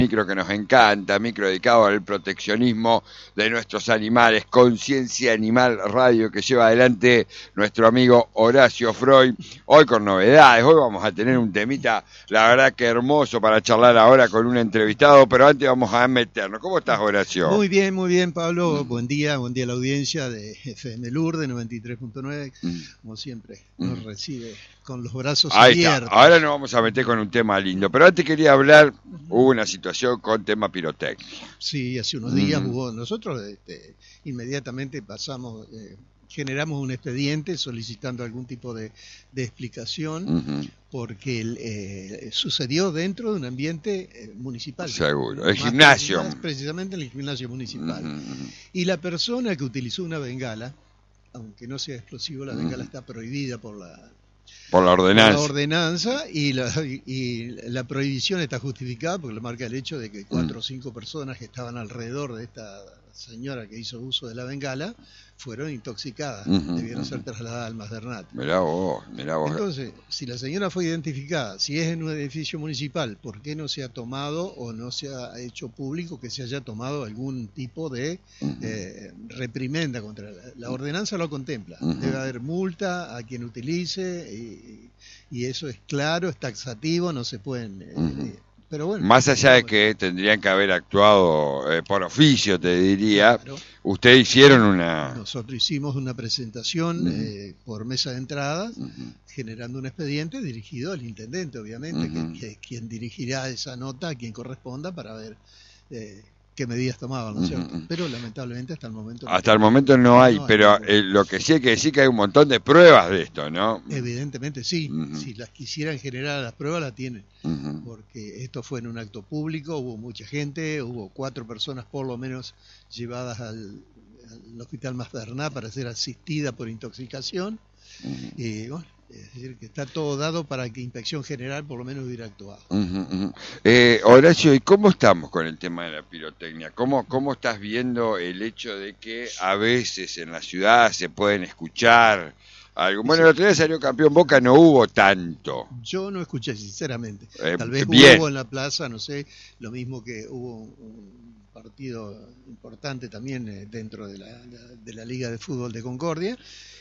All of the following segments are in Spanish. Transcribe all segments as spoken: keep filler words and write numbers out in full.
micro que nos encanta, micro dedicado al proteccionismo de nuestros animales, Conciencia Animal Radio, que lleva adelante nuestro amigo Horacio Freud, hoy con novedades. Hoy vamos a tener un temita, la verdad que hermoso, para charlar ahora con un entrevistado, pero antes vamos a meternos. ¿Cómo estás, Horacio? Muy bien, muy bien, Pablo. Mm. Buen día, buen día a la audiencia de F M Lourdes noventa y tres punto nueve, mm. como siempre, nos mm. recibe con los brazos Ahí abiertos. Está. Ahora nos vamos a meter con un tema lindo, pero antes quería hablar, hubo una situación con tema pirotecnia. Sí, hace unos días mm. hubo, nosotros este, inmediatamente pasamos, eh, generamos un expediente solicitando algún tipo de, de explicación, uh-huh. porque eh, sucedió dentro de un ambiente eh, municipal. Seguro, el gimnasio. Más precisamente en el gimnasio municipal. Uh-huh. Y la persona que utilizó una bengala, aunque no sea explosivo, la bengala uh-huh. está prohibida por la... Por la ordenanza. Por la ordenanza y la, y la prohibición está justificada porque lo marca el hecho de que cuatro mm. o cinco personas que estaban alrededor de esta señora que hizo uso de la bengala fueron intoxicadas, uh-huh, debieron uh-huh. ser trasladadas al Maternat. Mirá vos, mirá vos. Entonces, si la señora fue identificada, si es en un edificio municipal, ¿por qué no se ha tomado o no se ha hecho público que se haya tomado algún tipo de uh-huh. eh, reprimenda contra la, la ordenanza? Lo contempla. Uh-huh. Debe haber multa a quien utilice y, y eso es claro, es taxativo, no se pueden... Eh, uh-huh. Pero bueno, más allá de que tendrían que haber actuado eh, por oficio, te diría, claro. Ustedes hicieron una... Nosotros hicimos una presentación uh-huh. eh, por mesa de entradas, uh-huh. generando un expediente dirigido al intendente, obviamente, uh-huh. que, que quien dirigirá esa nota a quien corresponda para ver eh, qué medidas tomaban, ¿no es cierto? Uh-huh. Pero lamentablemente hasta el momento... No hasta el momento no hay, no hay pero no hay. Eh, lo que sí hay que decir que hay un montón de pruebas de esto, ¿no? Evidentemente sí, uh-huh. si las quisieran generar las pruebas las tienen, uh-huh. porque esto fue en un acto público, hubo mucha gente, hubo cuatro personas por lo menos llevadas al, al hospital Maternat para ser asistida por intoxicación, uh-huh. y bueno, es decir, que está todo dado para que Inspección General por lo menos hubiera actuado. Uh-huh, uh-huh. Eh, Horacio, ¿y cómo estamos con el tema de la pirotecnia? ¿Cómo, ¿Cómo estás viendo el hecho de que a veces en la ciudad se pueden escuchar algo? Bueno, sí. El otro día salió campeón Boca, no hubo tanto. Yo no escuché, sinceramente. Eh, Tal vez bien. hubo en la plaza, no sé, lo mismo que hubo un partido importante también eh, dentro de la, de la Liga de Fútbol de Concordia,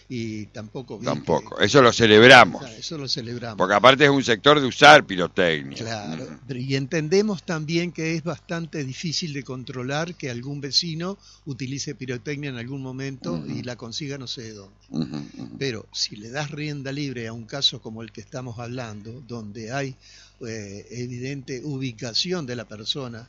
y tampoco vi tampoco que, eso lo celebramos. Claro, eso lo celebramos porque aparte es un sector de usar pirotecnia. Claro, uh-huh. y entendemos también que es bastante difícil de controlar que algún vecino utilice pirotecnia en algún momento uh-huh. y la consiga no sé de dónde. Uh-huh. Uh-huh. Pero si le das rienda libre a un caso como el que estamos hablando, donde hay eh, evidente ubicación de la persona,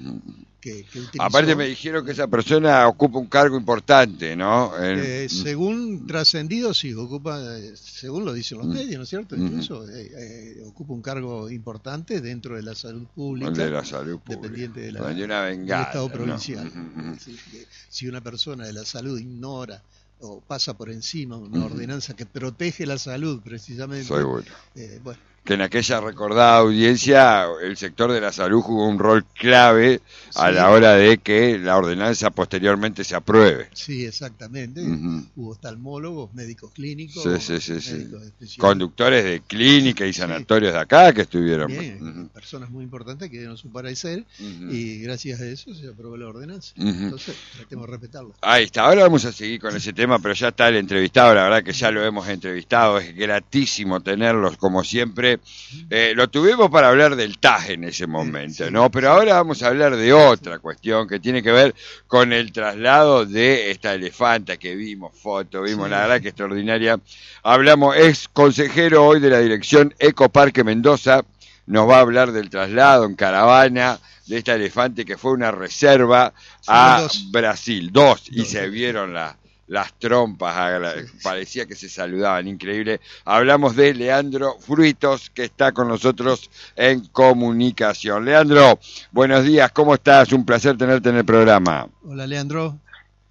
Que, que aparte me dijeron que esa persona ocupa un cargo importante, ¿no? En... Eh, según trascendido, sí, ocupa, según lo dicen los uh-huh. medios, ¿no es cierto? Incluso uh-huh. eh, eh, ocupa un cargo importante dentro de la salud pública, de la salud pública, dependiente de la, de una bengala, del Estado provincial. ¿No? Uh-huh. Es decir, que si una persona de la salud ignora o pasa por encima una uh-huh. ordenanza que protege la salud, precisamente, seguro. Eh, bueno, que en aquella recordada audiencia el sector de la salud jugó un rol clave sí. a la hora de que la ordenanza posteriormente se apruebe. Sí, exactamente. Uh-huh. Hubo oftalmólogos, médicos clínicos, sí, sí, sí, sí. conductores de clínica y sanatorios sí. de acá que estuvieron. Bien, uh-huh. personas muy importantes que dieron su parecer uh-huh. y gracias a eso se aprobó la ordenanza. Uh-huh. Entonces, tratemos de respetarlo. Ahí está, ahora vamos a seguir con ese tema, pero ya está el entrevistado, la verdad que ya lo hemos entrevistado, es gratísimo tenerlos como siempre. Eh, lo tuvimos para hablar del T A G en ese momento, sí, ¿no? Pero ahora vamos a hablar de otra cuestión que tiene que ver con el traslado de esta elefanta que vimos, foto, vimos, sí. La verdad que extraordinaria. Hablamos, es consejero hoy de la dirección Ecoparque Mendoza, nos va a hablar del traslado en caravana de esta elefante que fue una reserva sí, a dos. Brasil, dos, dos y se dos. vieron las las trompas, parecía que se saludaban, increíble. Hablamos de Leandro Fruitos, que está con nosotros en comunicación. Leandro, buenos días, ¿cómo estás? Un placer tenerte en el programa. Hola, Leandro.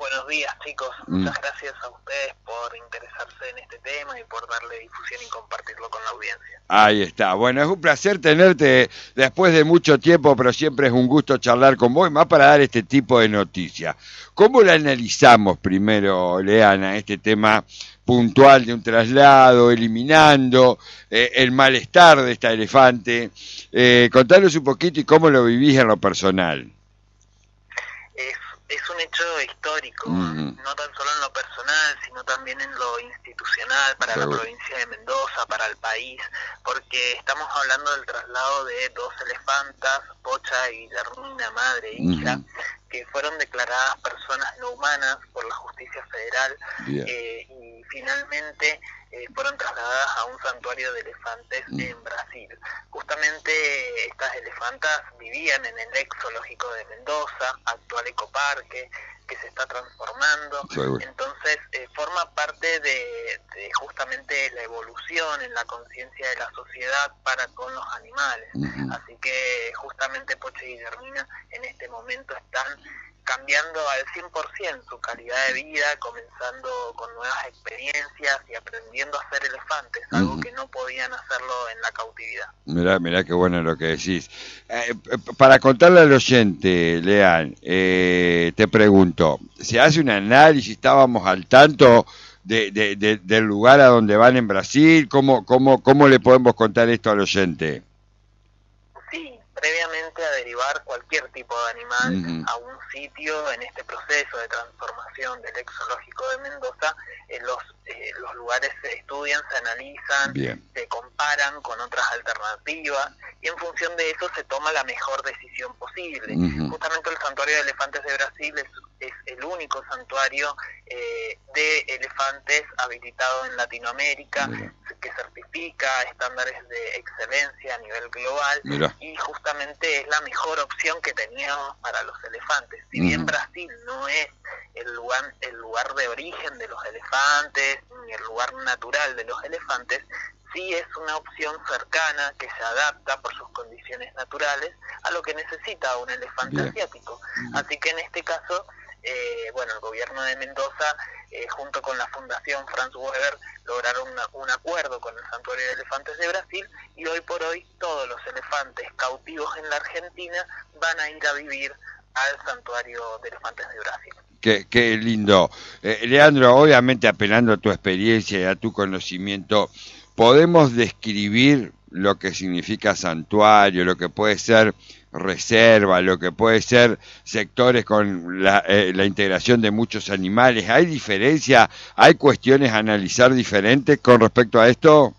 Buenos días, chicos. Mm. Muchas gracias a ustedes por interesarse en este tema y por darle difusión y compartirlo con la audiencia. Ahí está. Bueno, es un placer tenerte después de mucho tiempo, pero siempre es un gusto charlar con vos, y más para dar este tipo de noticias. ¿Cómo la analizamos primero, Leana, este tema puntual de un traslado, eliminando eh, el malestar de esta elefante? Eh, contanos un poquito y cómo lo vivís en lo personal. Es, es un hecho histórico, Mm. no tan solo en lo personal, sino también en lo institucional para Seguro. la provincia de Mendoza, para el país, porque estamos hablando del traslado de dos elefantas, Pocha y Guillermina, madre e hija, Mm. que fueron declaradas personas no humanas por la justicia federal, Bien. eh, y finalmente eh, fueron trasladadas a un santuario de elefantes Mm. en Brasil. Justamente estas elefantas vivían en el ex zoológico de Mendoza, actual ecoparque, que se está transformando. Seguro. Entonces eh, forma parte de, de justamente la evolución en la conciencia de la sociedad para con los animales. Mm. Así que justamente Pocha y Guillermina en este momento están cambiando al cien por ciento su calidad de vida, comenzando con nuevas experiencias y aprendiendo a ser elefantes, algo Ujú. que no podían hacerlo en la cautividad. Mirá, mirá qué bueno lo que decís. Eh, para contarle al oyente, Lean, eh, te pregunto, ¿se hace un análisis? ¿Estábamos al tanto de, de, de, del lugar a donde van en Brasil? ¿Cómo, cómo, cómo le podemos contar esto al oyente? Sí, previamente a derivar cualquier tipo de animal Ujú. a un sitio en este proceso de transformación del ex zoológico de Mendoza, eh, los, eh, los lugares se estudian, se analizan, Bien. se comparan con otras alternativas y en función de eso se toma la mejor decisión posible. Ujú. Justamente el Santuario de Elefantes de Brasil es, es el único santuario eh, de elefantes habilitado en Latinoamérica, Mirá. que certifica estándares de excelencia a nivel global. Mirá. Y justamente es la mejor opción que teníamos para los elefantes. Si bien Ujú. Brasil no es el lugar, el lugar de origen de los elefantes, ni el lugar natural de los elefantes, sí es una opción cercana que se adapta por sus condiciones naturales a lo que necesita un elefante Bien. asiático. Ujú. Así que en este caso, eh, bueno, el gobierno de Mendoza, eh, junto con la Fundación Franz Weber, lograron una, un acuerdo con el Santuario de Elefantes de Brasil y hoy por hoy todos los elefantes cautivos en la Argentina van a ir a vivir al Santuario de Elefantes de Brasil. Qué, qué lindo. Eh, Leandro, obviamente apelando a tu experiencia y a tu conocimiento, ¿podemos describir lo que significa santuario, lo que puede ser reserva, lo que puede ser sectores con la, eh, la integración de muchos animales? ¿Hay diferencia? ¿Hay cuestiones a analizar diferentes con respecto a esto?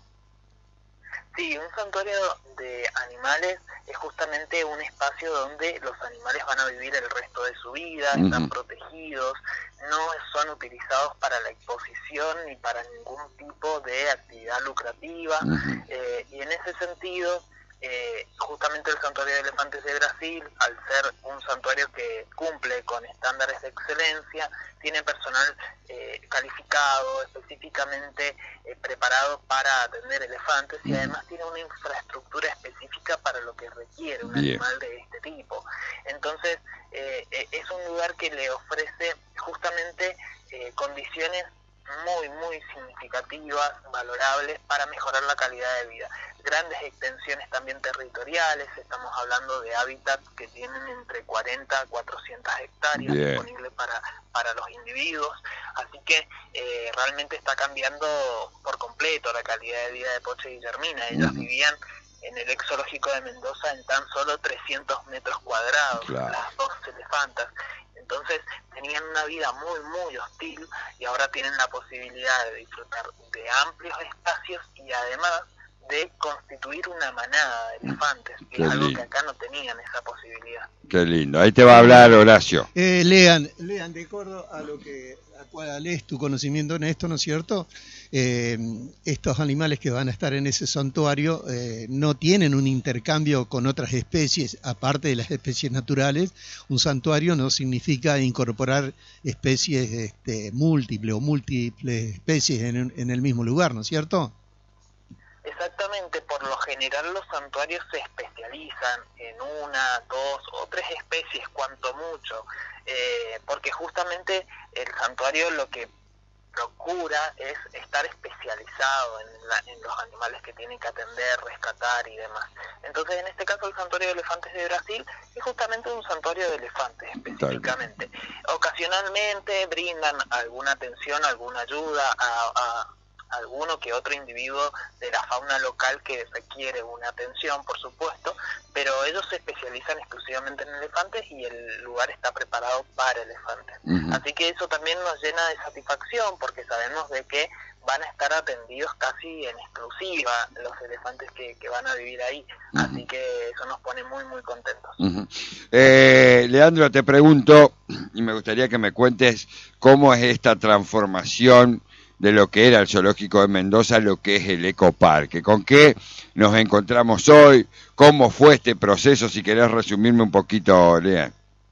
Sí, un santuario de animales es justamente un espacio donde los animales van a vivir el resto de su vida, Ujú. están protegidos, no son utilizados para la exposición ni para ningún tipo de actividad lucrativa. Ujú. Eh, y en ese sentido, eh, justamente el Santuario de Elefantes de Brasil, al ser un santuario que cumple con estándares de excelencia, tiene personal eh, calificado, específicamente eh, preparado para atender elefantes y Ujú. además tiene una infraestructura específica para lo que requiere un Bien. animal de este tipo. Entonces, eh, eh, es un lugar que le ofrece justamente eh, condiciones muy, muy significativas, valorables para mejorar la calidad de vida. Grandes extensiones también territoriales, estamos hablando de hábitats que tienen entre cuarenta a cuatrocientas hectáreas Bien. disponibles para, para los individuos, así que eh, realmente está cambiando por completo la calidad de vida de Pocha y Guillermina. Ellas Ujú. vivían en el ex zoológico de Mendoza en tan solo trescientos metros cuadrados, Claro. las dos elefantas. Entonces tenían una vida muy, muy hostil y ahora tienen la posibilidad de disfrutar de amplios espacios y además de constituir una manada de elefantes, que Qué es algo lindo. que acá no tenían esa posibilidad. Qué lindo. Ahí te va a hablar Horacio. Eh, lean, lean, de acuerdo a lo que a cuál es tu conocimiento en esto, ¿no es cierto? Eh, estos animales que van a estar en ese santuario eh, no tienen un intercambio con otras especies, aparte de las especies naturales. Un santuario no significa incorporar especies este, múltiples o múltiples especies en, en el mismo lugar, ¿no es cierto? Exactamente, por lo general los santuarios se especializan en una, dos o tres especies, cuanto mucho, eh, porque justamente el santuario lo que procura es estar especializado en, la, en los animales que tienen que atender, rescatar y demás. Entonces, en este caso, el Santuario de Elefantes de Brasil es justamente un santuario de elefantes específicamente. Ocasionalmente brindan alguna atención, alguna ayuda a, a alguno que otro individuo de la fauna local que requiere una atención, por supuesto, pero ellos se especializan exclusivamente en elefantes y el lugar está preparado para elefantes. Uh-huh. Así que eso también nos llena de satisfacción porque sabemos de que van a estar atendidos casi en exclusiva los elefantes que, que van a vivir ahí. Uh-huh. Así que eso nos pone muy, muy contentos. Uh-huh. Eh, Leandro, te pregunto, y me gustaría que me cuentes cómo es esta transformación de lo que era el zoológico de Mendoza, lo que es el ecoparque. ¿Con qué nos encontramos hoy? ¿Cómo fue este proceso? Si querés resumirme un poquito, Lea.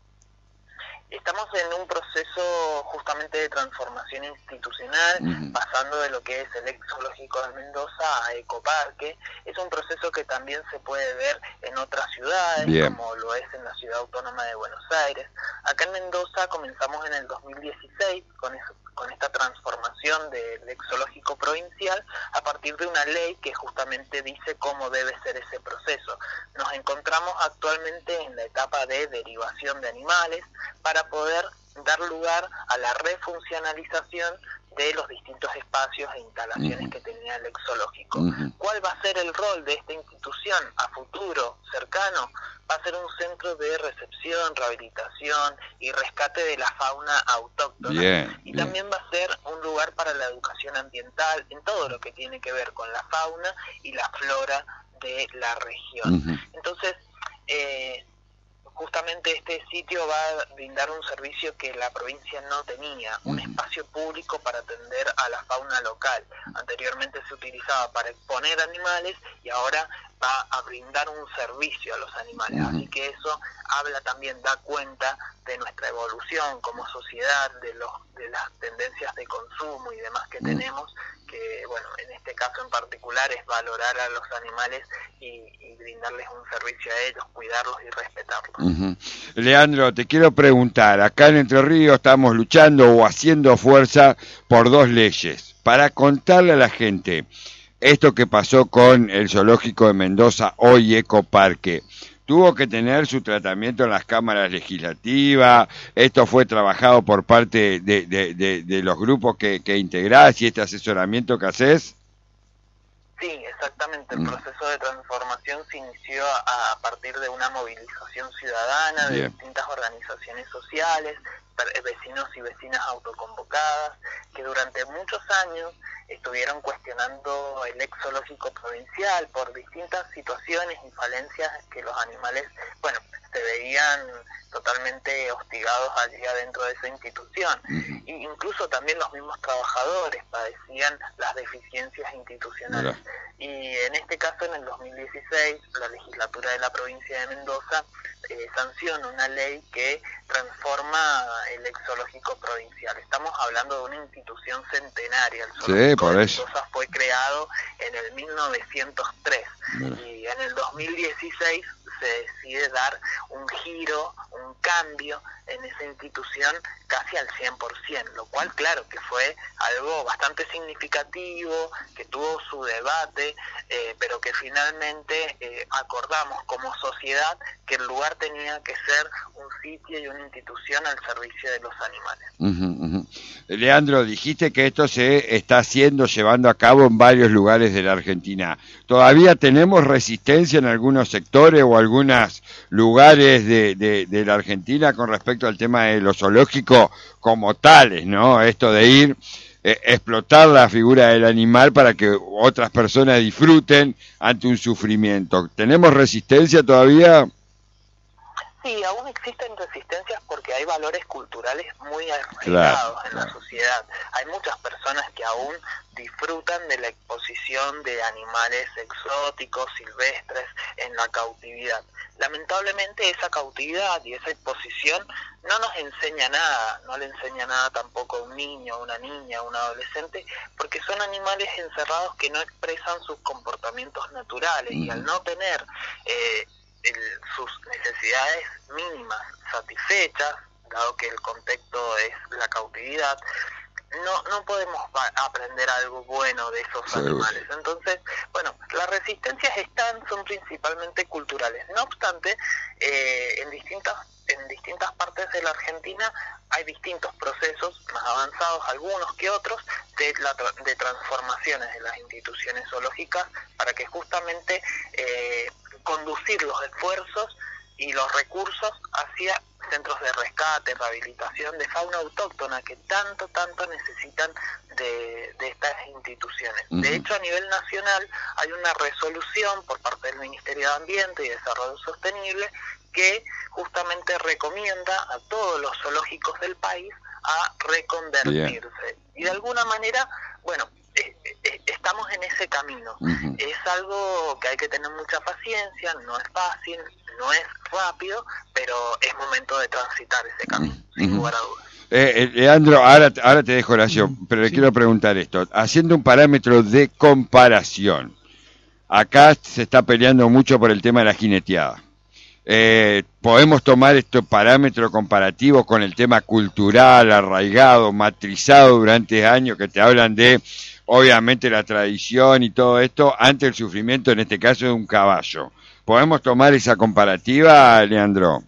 Estamos en un proceso justamente de transformación institucional, uh-huh. pasando de lo que es el ex zoológico de Mendoza a ecoparque. Es un proceso que también se puede ver en otras ciudades, Bien. como lo es en la Ciudad Autónoma de Buenos Aires. Acá en Mendoza comenzamos en el dos mil dieciséis con eso, con esta transformación del ex zoológico provincial a partir de una ley que justamente dice cómo debe ser ese proceso. Nos encontramos actualmente en la etapa de derivación de animales para poder dar lugar a la refuncionalización de los distintos espacios e instalaciones uh-huh. que tenía el ex zoológico. Uh-huh. ¿Cuál va a ser el rol de esta institución a futuro, cercano? Va a ser un centro de recepción, rehabilitación y rescate de la fauna autóctona. Bien, y bien. También va a ser un lugar para la educación ambiental en todo lo que tiene que ver con la fauna y la flora de la región. Uh-huh. Entonces, eh, justamente este sitio va a brindar un servicio que la provincia no tenía, un uh-huh. espacio público para atender a la fauna local. Anteriormente se utilizaba para exponer animales y ahora va a brindar un servicio a los animales. Uh-huh. Así que eso habla también, da cuenta de nuestra evolución como sociedad, de los de las tendencias de consumo y demás que uh-huh. tenemos, que bueno, en este caso en particular es valorar a los animales y, y brindarles un servicio a ellos, cuidarlos y respetarlos. Uh-huh. Leandro, te quiero preguntar, acá en Entre Ríos estamos luchando o haciendo fuerza por dos leyes, para contarle a la gente esto que pasó con el zoológico de Mendoza, hoy ecoparque. Tuvo que tener su tratamiento en las cámaras legislativas, esto fue trabajado por parte de, de, de, de los grupos que, que integrás y este asesoramiento que haces. Sí, exactamente. El proceso de transformación se inició a partir de una movilización ciudadana de Bien. distintas organizaciones sociales, vecinos y vecinas autoconvocadas, que durante muchos años estuvieron cuestionando el ex zoológico provincial por distintas situaciones y falencias que los animales, bueno, se veían totalmente hostigados allí adentro de esa institución. Uh-huh. E incluso también los mismos trabajadores padecían las deficiencias institucionales. Mira. Y en este caso, en el dos mil dieciséis, la legislatura de la provincia de Mendoza eh, sanciona una ley que transforma el ex zoológico provincial. Estamos hablando de una institución centenaria. El zoológico sí, por de eso. Mendoza fue creado en el mil novecientos tres. Mira. Y en el dos mil dieciséis se decide dar un giro, un cambio en esa institución casi al cien por ciento, lo cual claro que fue algo bastante significativo, que tuvo su debate, eh, pero que finalmente eh, acordamos como sociedad que el lugar tenía que ser un sitio y una institución al servicio de los animales. Uh-huh, uh-huh. Leandro, dijiste que esto se está haciendo, llevando a cabo en varios lugares de la Argentina. ¿Todavía tenemos resistencia en algunos sectores o algunos lugares de, de, de la Argentina con respecto al tema de lo zoológico como tales, ¿no? Esto de ir, eh, explotar la figura del animal para que otras personas disfruten ante un sufrimiento. ¿Tenemos resistencia todavía? Sí, aún existen resistencias porque hay valores culturales muy arraigados claro, en claro. la sociedad. Hay muchas personas que aún disfrutan de la exposición de animales exóticos, silvestres, en la cautividad. Lamentablemente esa cautividad y esa exposición no nos enseña nada, no le enseña nada tampoco a un niño, a una niña, a un adolescente, porque son animales encerrados que no expresan sus comportamientos naturales mm. y al no tener eh, el, sus necesidades mínimas satisfechas, dado que el contexto es la cautividad, no no podemos aprender algo bueno de esos sí. animales. Entonces, bueno, las resistencias están, son principalmente culturales. No obstante, eh, en distintas en distintas partes de la Argentina hay distintos procesos más avanzados, algunos que otros, de, la, de transformaciones de las instituciones zoológicas para que justamente eh, conducir los esfuerzos y los recursos hacia centros de rescate, rehabilitación de fauna autóctona que tanto, tanto necesitan de, de estas instituciones. Uh-huh. De hecho, a nivel nacional hay una resolución por parte del Ministerio de Ambiente y Desarrollo Sostenible que justamente recomienda a todos los zoológicos del país a reconvertirse. Bien. Y de alguna manera, bueno, eh, eh, estamos en ese camino. Uh-huh. Es algo que hay que tener mucha paciencia, no es fácil, no es rápido, pero es momento de transitar ese camino, uh-huh. sin lugar a dudas. Eh, eh, Leandro, ahora, ahora te dejo, Horacio, uh-huh. pero le sí. quiero preguntar esto. Haciendo un parámetro de comparación, acá se está peleando mucho por el tema de la jineteada. Eh, podemos tomar estos parámetros comparativos con el tema cultural, arraigado, matrizado durante años, que te hablan de, obviamente, la tradición y todo esto, ante el sufrimiento, en este caso, de un caballo. ¿Podemos tomar esa comparativa, Leandro?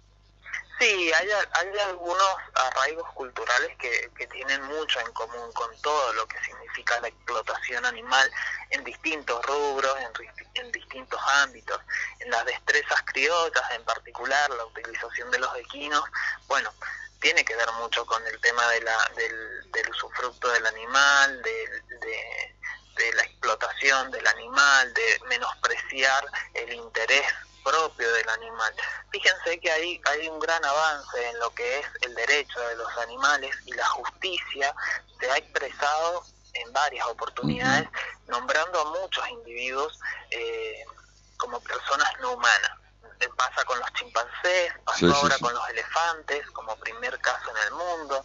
Sí, hay, hay algunos arraigos culturales que, que tienen mucho en común con todo lo que significa la explotación animal en distintos rubros, en, en distintos ámbitos, en las destrezas criollas en particular, la utilización de los equinos, bueno, tiene que ver mucho con el tema de la, del, del usufructo del animal, de, de, de la explotación del animal, de menospreciar el interés propio del animal. Fíjense que hay, hay un gran avance en lo que es el derecho de los animales y la justicia se ha expresado en varias oportunidades, uh-huh. nombrando a muchos individuos eh, como personas no humanas. Pasa con los chimpancés, pasó sí, ahora sí, sí. con los elefantes, como primer caso en el mundo.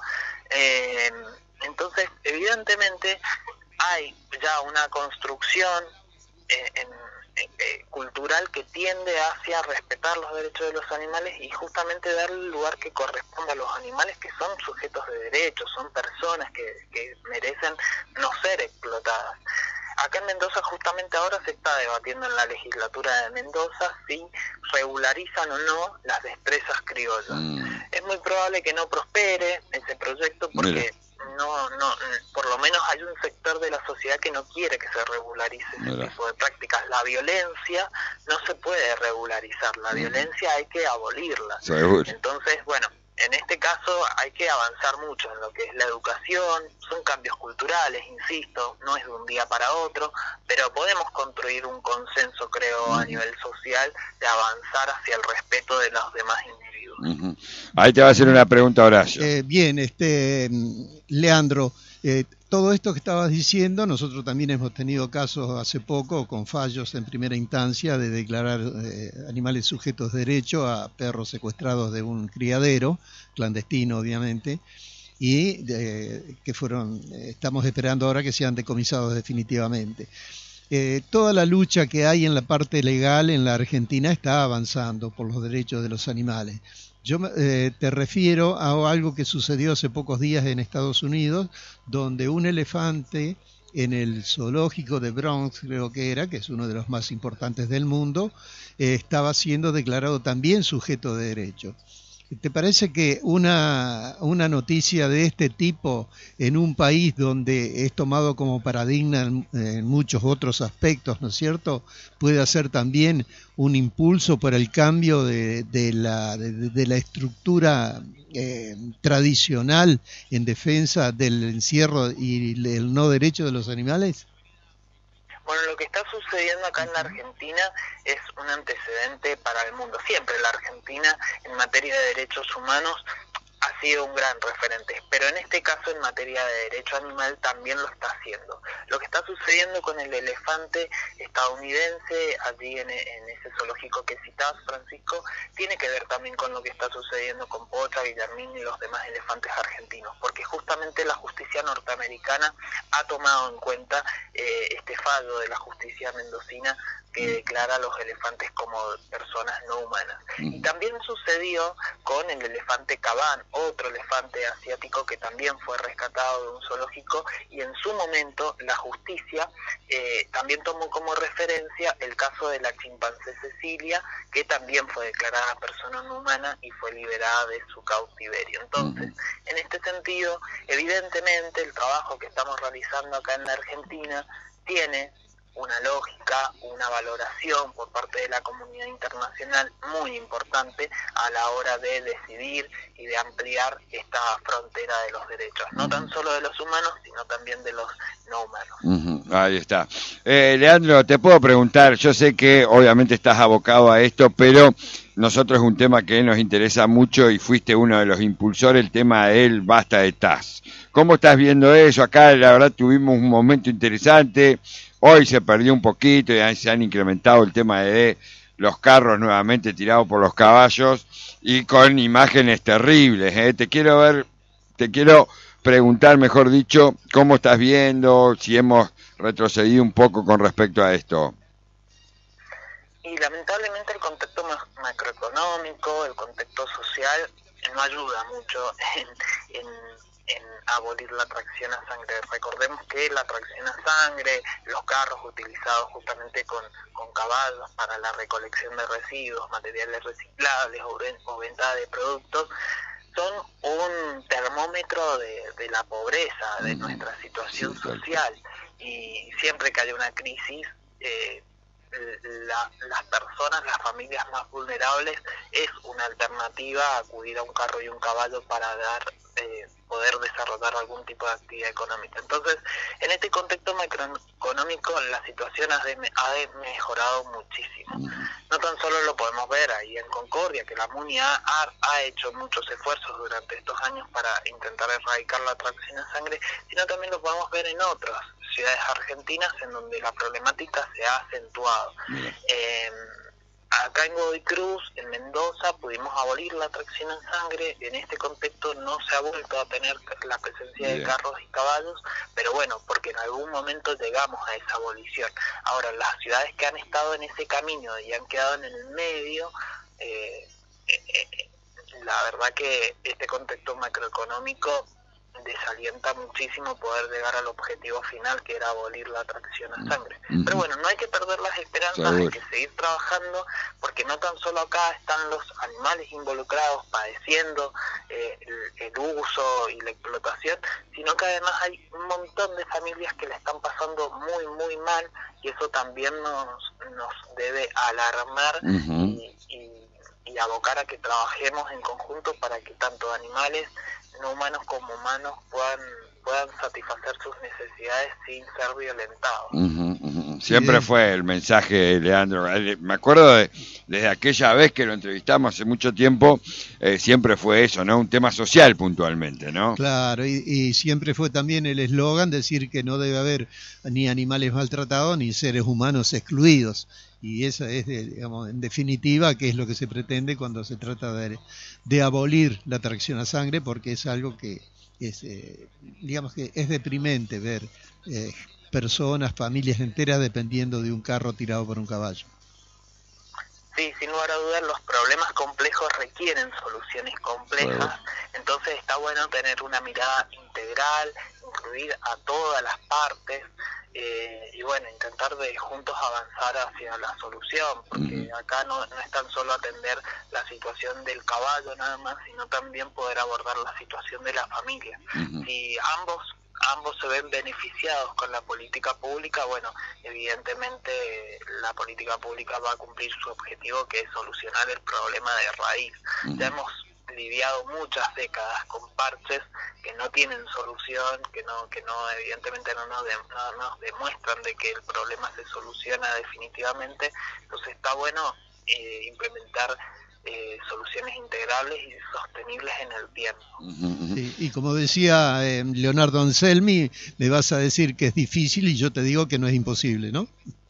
Eh, entonces, evidentemente, hay ya una construcción en, en Eh, cultural que tiende hacia respetar los derechos de los animales y justamente dar el lugar que corresponde a los animales, que son sujetos de derechos, son personas que, que merecen no ser explotadas. Acá en Mendoza justamente ahora se está debatiendo en la legislatura de Mendoza si regularizan o no las destrezas criollas. Mm. Es muy probable que no prospere ese proyecto porque Mira. no no por lo menos hay un sector de la sociedad que no quiere que se regularice ese Mira. tipo de prácticas. La violencia no se puede regularizar, la mm. violencia hay que abolirla. Seguro. Entonces, bueno, en este caso hay que avanzar mucho en lo que es la educación, son cambios culturales, insisto, no es de un día para otro, pero podemos construir un consenso, creo, uh-huh. a nivel social, de avanzar hacia el respeto de los demás individuos. Uh-huh. Ahí te va a hacer una pregunta, Horacio. Eh, bien, este Leandro, eh, todo esto que estabas diciendo, nosotros también hemos tenido casos hace poco con fallos en primera instancia de declarar eh, animales sujetos de derecho a perros secuestrados de un criadero, clandestino obviamente, y eh, que fueron, eh, estamos esperando ahora que sean decomisados definitivamente. Eh, toda la lucha que hay en la parte legal en la Argentina está avanzando por los derechos de los animales. Yo eh, te refiero a algo que sucedió hace pocos días en Estados Unidos, donde un elefante en el zoológico de Bronx, creo que era, que es uno de los más importantes del mundo, eh, estaba siendo declarado también sujeto de derecho. ¿Te parece que una, una noticia de este tipo en un país donde es tomado como paradigma en, en muchos otros aspectos, ¿no es cierto?, puede ser también un impulso para el cambio de, de, la, de, de la estructura eh, tradicional en defensa del encierro y el no derecho de los animales? Bueno, lo que está sucediendo acá en la Argentina es un antecedente para el mundo. Siempre la Argentina en materia de derechos humanos ha sido un gran referente, pero en este caso en materia de derecho animal también lo está haciendo. Lo que está sucediendo con el elefante estadounidense allí en, en ese zoológico que citabas, Francisco, tiene que ver también con lo que está sucediendo con Pocha, Guillermín y los demás elefantes argentinos, porque justamente la justicia norteamericana ha tomado en cuenta eh, este fallo de la justicia mendocina que declara a los elefantes como personas no humanas. Y también sucedió con el elefante Cabán, otro elefante asiático que también fue rescatado de un zoológico, y en su momento la justicia eh, también tomó como referencia el caso de la chimpancé Cecilia, que también fue declarada persona no humana y fue liberada de su cautiverio. Entonces, en este sentido, evidentemente el trabajo que estamos realizando acá en la Argentina tiene una lógica, una valoración por parte de la comunidad internacional muy importante a la hora de decidir y de ampliar esta frontera de los derechos, no tan solo de los humanos, sino también de los no humanos. Uh-huh. Ahí está. Eh, Leandro, te puedo preguntar, yo sé que obviamente estás abocado a esto, pero nosotros es un tema que nos interesa mucho y fuiste uno de los impulsores, el tema del basta de T A S. ¿Cómo estás viendo eso? Acá la verdad tuvimos un momento interesante. Hoy se perdió un poquito y ahí se han incrementado el tema de los carros nuevamente tirados por los caballos y con imágenes terribles, ¿eh? Te quiero ver, te quiero preguntar, mejor dicho, cómo estás viendo, si hemos retrocedido un poco con respecto a esto. Y lamentablemente el contexto macroeconómico, el contexto social no ayuda mucho en, en en abolir la tracción a sangre. Recordemos que la tracción a sangre, los carros utilizados justamente con, con caballos para la recolección de residuos, materiales reciclables o, o venta de productos, son un termómetro de, de la pobreza, de nuestra situación social, y siempre que haya una crisis, eh, La, las personas, las familias más vulnerables, es una alternativa a acudir a un carro y un caballo para dar eh, poder desarrollar algún tipo de actividad económica. Entonces, en este contexto macroeconómico la situación ha, de, ha de mejorado muchísimo. No tan solo lo podemos ver ahí en Concordia, que la MUNI ha, ha, ha hecho muchos esfuerzos durante estos años para intentar erradicar la tracción a sangre, sino también lo podemos ver en otras ciudades argentinas en donde la problemática se ha acentuado. Eh, acá en Godoy Cruz, en Mendoza, pudimos abolir la tracción en sangre. En este contexto no se ha vuelto a tener la presencia de carros y caballos, pero bueno, porque en algún momento llegamos a esa abolición. Ahora, las ciudades que han estado en ese camino y han quedado en el medio, eh, eh, eh, la verdad que este contexto macroeconómico desalienta muchísimo poder llegar al objetivo final, que era abolir la tracción a sangre. Uh-huh. Pero bueno, no hay que perder las esperanzas, hay que seguir trabajando, porque no tan solo acá están los animales involucrados padeciendo eh, el, el uso y la explotación, sino que además hay un montón de familias que le están pasando muy muy mal, y eso también nos, nos debe alarmar. Uh-huh. y, y, y abocar a que trabajemos en conjunto para que tanto animales no humanos como humanos puedan puedan satisfacer sus necesidades sin ser violentados. Uh-huh, uh-huh. Siempre sí. Fue el mensaje, Leandro. Me acuerdo de desde aquella vez que lo entrevistamos hace mucho tiempo, eh, siempre fue eso, ¿no? Un tema social puntualmente, ¿no? Claro, y, y siempre fue también el eslogan decir que no debe haber ni animales maltratados ni seres humanos excluidos. Y esa es, digamos, en definitiva, que es lo que se pretende cuando se trata de, de abolir la tracción a sangre, porque es algo que es, eh, digamos que es deprimente ver eh, personas, familias enteras dependiendo de un carro tirado por un caballo. Sí, sin lugar a dudas, los problemas complejos requieren soluciones complejas, bueno. Entonces está bueno tener una mirada integral, incluir a todas las partes, eh, y bueno, intentar de juntos avanzar hacia la solución, porque uh-huh. acá no, no es tan solo atender la situación del caballo nada más, sino también poder abordar la situación de la familia. Uh-huh. Si ambos ambos se ven beneficiados con la política pública, bueno, evidentemente la política pública va a cumplir su objetivo, que es solucionar el problema de raíz. Uh-huh. Ya hemos lidiado muchas décadas con parches que no tienen solución, que no, que no evidentemente no nos, de, no nos demuestran de que el problema se soluciona definitivamente. Entonces está bueno eh, implementar eh, soluciones integrales y sostenibles en el tiempo. Sí, y como decía eh, Leonardo Anselmi, me vas a decir que es difícil y yo te digo que no es imposible, ¿no?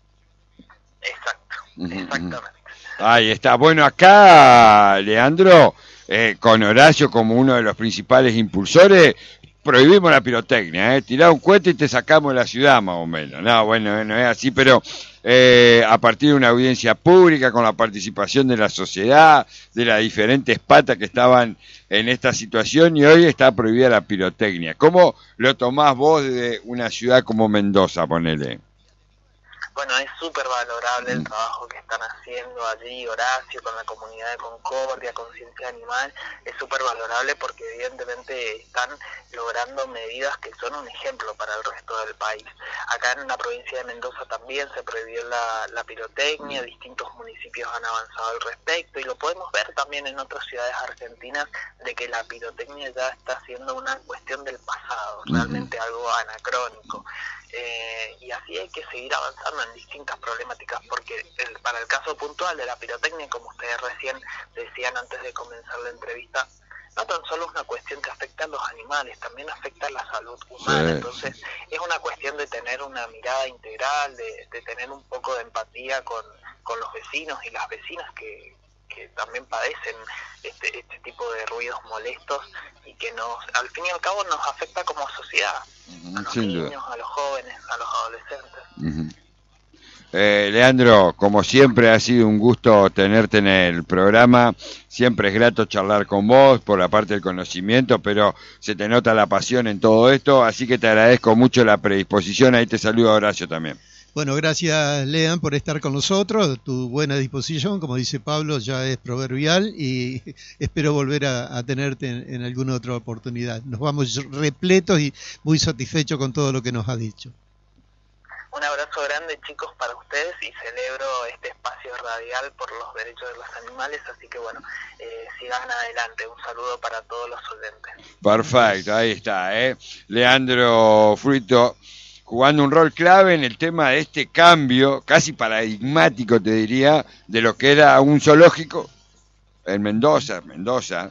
Exacto, exactamente. Ahí está. Bueno, acá, Leandro, eh, con Horacio como uno de los principales impulsores, prohibimos la pirotecnia, ¿eh? Tirá un cohete y te sacamos de la ciudad, más o menos. No, bueno, no es así, pero eh, a partir de una audiencia pública, con la participación de la sociedad, de las diferentes patas que estaban en esta situación, y hoy está prohibida la pirotecnia. ¿Cómo lo tomás vos de una ciudad como Mendoza, ponele? Bueno, es súper valorable el trabajo que están haciendo allí, Horacio, con la comunidad de Concordia, Conciencia Animal, es súper valorable porque evidentemente están logrando medidas que son un ejemplo para el resto del país. Acá en la provincia de Mendoza también se prohibió la, la pirotecnia, distintos municipios han avanzado al respecto, y lo podemos ver también en otras ciudades argentinas, de que la pirotecnia ya está siendo una cuestión del pasado, realmente algo anacrónico. Eh, y así hay que seguir avanzando en distintas problemáticas, porque el, para el caso puntual de la pirotecnia, como ustedes recién decían antes de comenzar la entrevista, no tan solo es una cuestión que afecta a los animales, también afecta a la salud humana. Sí. Entonces es una cuestión de tener una mirada integral, de, de tener un poco de empatía con, con los vecinos y las vecinas que, que también padecen este, este tipo de ruidos molestos y que nos, al fin y al cabo nos afecta como sociedad, uh-huh, a los Sin niños, duda. A los jóvenes, a los adolescentes. Uh-huh. Eh, Leandro, como siempre ha sido un gusto tenerte en el programa, siempre es grato charlar con vos por la parte del conocimiento, pero se te nota la pasión en todo esto, así que te agradezco mucho la predisposición. Ahí te saludo a Horacio también. Bueno, gracias, Lean, por estar con nosotros. Tu buena disposición, como dice Pablo, ya es proverbial, y espero volver a, a tenerte en, en alguna otra oportunidad. Nos vamos repletos y muy satisfechos con todo lo que nos ha dicho. Un abrazo grande, chicos, para ustedes, y celebro este espacio radial por los derechos de los animales, así que bueno, eh, sigan adelante. Un saludo para todos los oyentes. Perfecto, ahí está, ¿eh? Leandro Fruito, jugando un rol clave en el tema de este cambio, casi paradigmático, te diría, de lo que era un zoológico en Mendoza, Mendoza,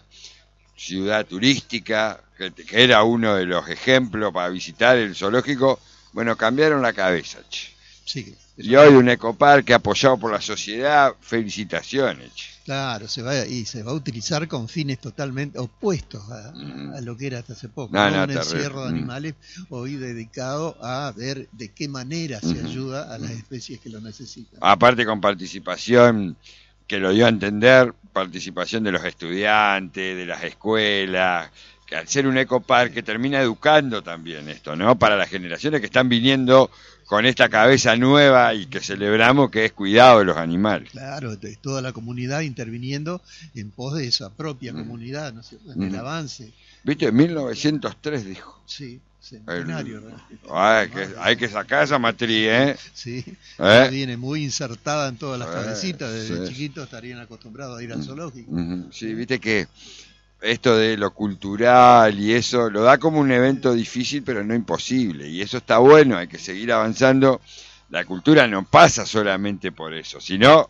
ciudad turística, que, que era uno de los ejemplos para visitar el zoológico. Bueno, cambiaron la cabeza, che. Sí. Y hoy un ecoparque apoyado por la sociedad, felicitaciones, che. Claro, se va y se va a utilizar con fines totalmente opuestos a, mm. a lo que era hasta hace poco. No, ¿no? No, un encierro de mm. animales hoy dedicado a ver de qué manera se mm. ayuda a las especies que lo necesitan. Aparte con participación, que lo dio a entender, participación de los estudiantes, de las escuelas, que al ser un ecoparque termina educando también esto, ¿no? Para las generaciones que están viniendo con esta cabeza nueva y que celebramos, que es cuidado de los animales. Claro, toda la comunidad interviniendo en pos de esa propia mm. comunidad, ¿no sé, en mm. el avance. ¿Viste? mil novecientos tres dijo. Sí, centenario. El... Ay, que, hay que sacar esa matriz, ¿eh? Sí, ¿Eh? viene muy insertada en todas las eh, cabecitas. Desde sí. chiquitos estarían acostumbrados a ir al zoológico. Mm. Sí, viste que esto de lo cultural y eso lo da como un evento difícil, pero no imposible, y eso está bueno, hay que seguir avanzando. La cultura no pasa solamente por eso, sino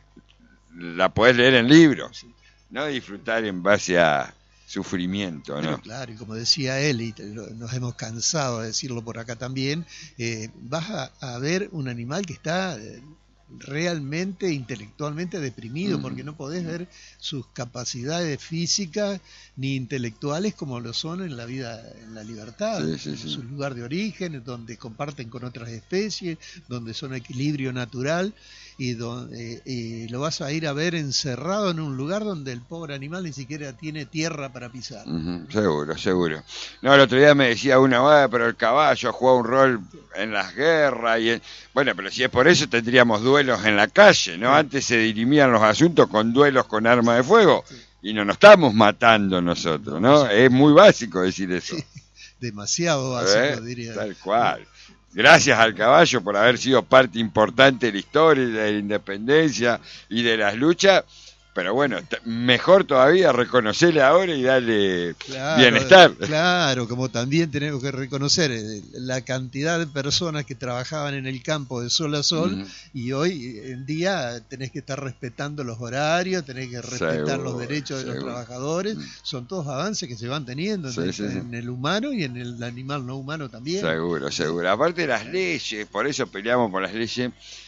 la podés leer en libros, no disfrutar en base a sufrimiento, ¿no? Pero claro, y como decía él, y nos hemos cansado de decirlo por acá también, eh, vas a, a ver un animal que está eh, realmente intelectualmente deprimido, porque no podés ver sus capacidades físicas ni intelectuales como lo son en la vida, en la libertad, sí, sí, en sí. su lugar de origen, donde comparten con otras especies, donde son equilibrio natural, y donde y lo vas a ir a ver encerrado en un lugar donde el pobre animal ni siquiera tiene tierra para pisar. Uh-huh, seguro, seguro. No, el otro día me decía una, pero el caballo ha jugado un rol en las guerras y en... bueno, pero si es por eso tendríamos duelos en la calle, ¿no? Sí. Antes se dirimían los asuntos con duelos con arma de fuego, sí. Y no nos estamos matando nosotros, ¿no? Sí. Es muy básico decir eso. Sí. Demasiado básico, ¿Eh? diría. Tal cual. Gracias al caballo por haber sido parte importante de la historia, de la independencia y de las luchas, pero bueno, t- mejor todavía reconocerle ahora y darle Claro, bienestar. claro, como también tenemos que reconocer eh, la cantidad de personas que trabajaban en el campo de sol a sol, Mm. y hoy en día tenés que estar respetando los horarios, tenés que respetar Seguro, los derechos de los seguro. trabajadores, Mm. son todos avances que se van teniendo Sí, en, sí, sí. en el humano y en el animal no humano también. Seguro, seguro. Aparte de las leyes, por eso peleamos por las leyes,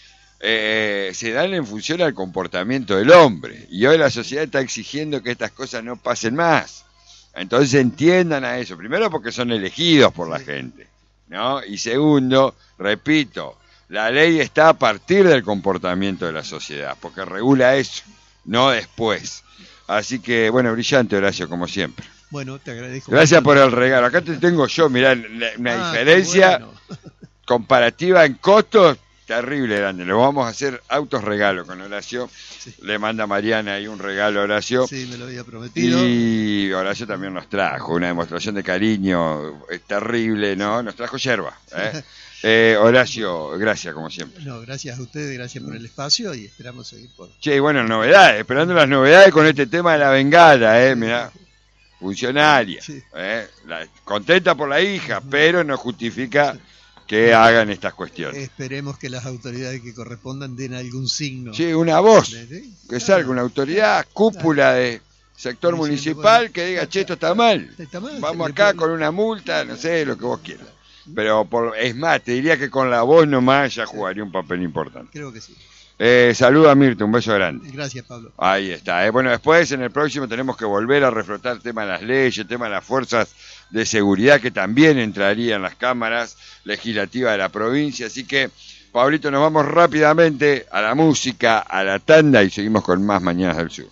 eh, se dan en función al comportamiento del hombre. Y hoy la sociedad está exigiendo que estas cosas no pasen más. Entonces entiendan a eso. Primero porque son elegidos por la Sí. gente, ¿no? Y segundo, repito, la ley está a partir del comportamiento de la sociedad, porque regula eso, no después. Así que, bueno, brillante, Horacio, como siempre. Bueno, te agradezco. Gracias mucho. por el regalo. Acá te tengo yo, mirá, una Ah, qué diferencia bueno. comparativa en costos terrible grande. Le vamos a hacer autos regalo con Horacio. Sí. Le manda Mariana ahí un regalo a Horacio. Sí, me lo había prometido. Y Horacio también nos trajo una demostración de cariño eh, terrible, ¿no? Nos trajo yerba. ¿eh? Eh, Horacio, gracias como siempre. No, gracias a ustedes, gracias por el espacio y esperamos seguir por... Che, bueno, novedades, esperando las novedades con este tema de la bengala, ¿eh? Mirá, funcionaria. Sí. ¿eh? La- contenta por la hija, pero no justifica que hagan estas cuestiones. Esperemos que las autoridades que correspondan den algún signo. Sí, una voz, de- de- que salga una autoridad, cúpula de sector Diciendo, municipal, bueno, que diga, che, esto está mal. Está mal, Vamos le acá pone- con una multa, no sé, lo que vos quieras. Pero por, es más, te diría que con la voz nomás ya jugaría un papel importante. Creo que sí. Eh, saluda a Mirta, un beso grande. Gracias, Pablo. Ahí está. eh. Bueno, después en el próximo tenemos que volver a reflotar el tema de las leyes, el tema de las fuerzas de seguridad que también entrarían en las cámaras legislativas de la provincia. Así que, Pablito, nos vamos rápidamente a la música, a la tanda y seguimos con más Mañanas del Sur.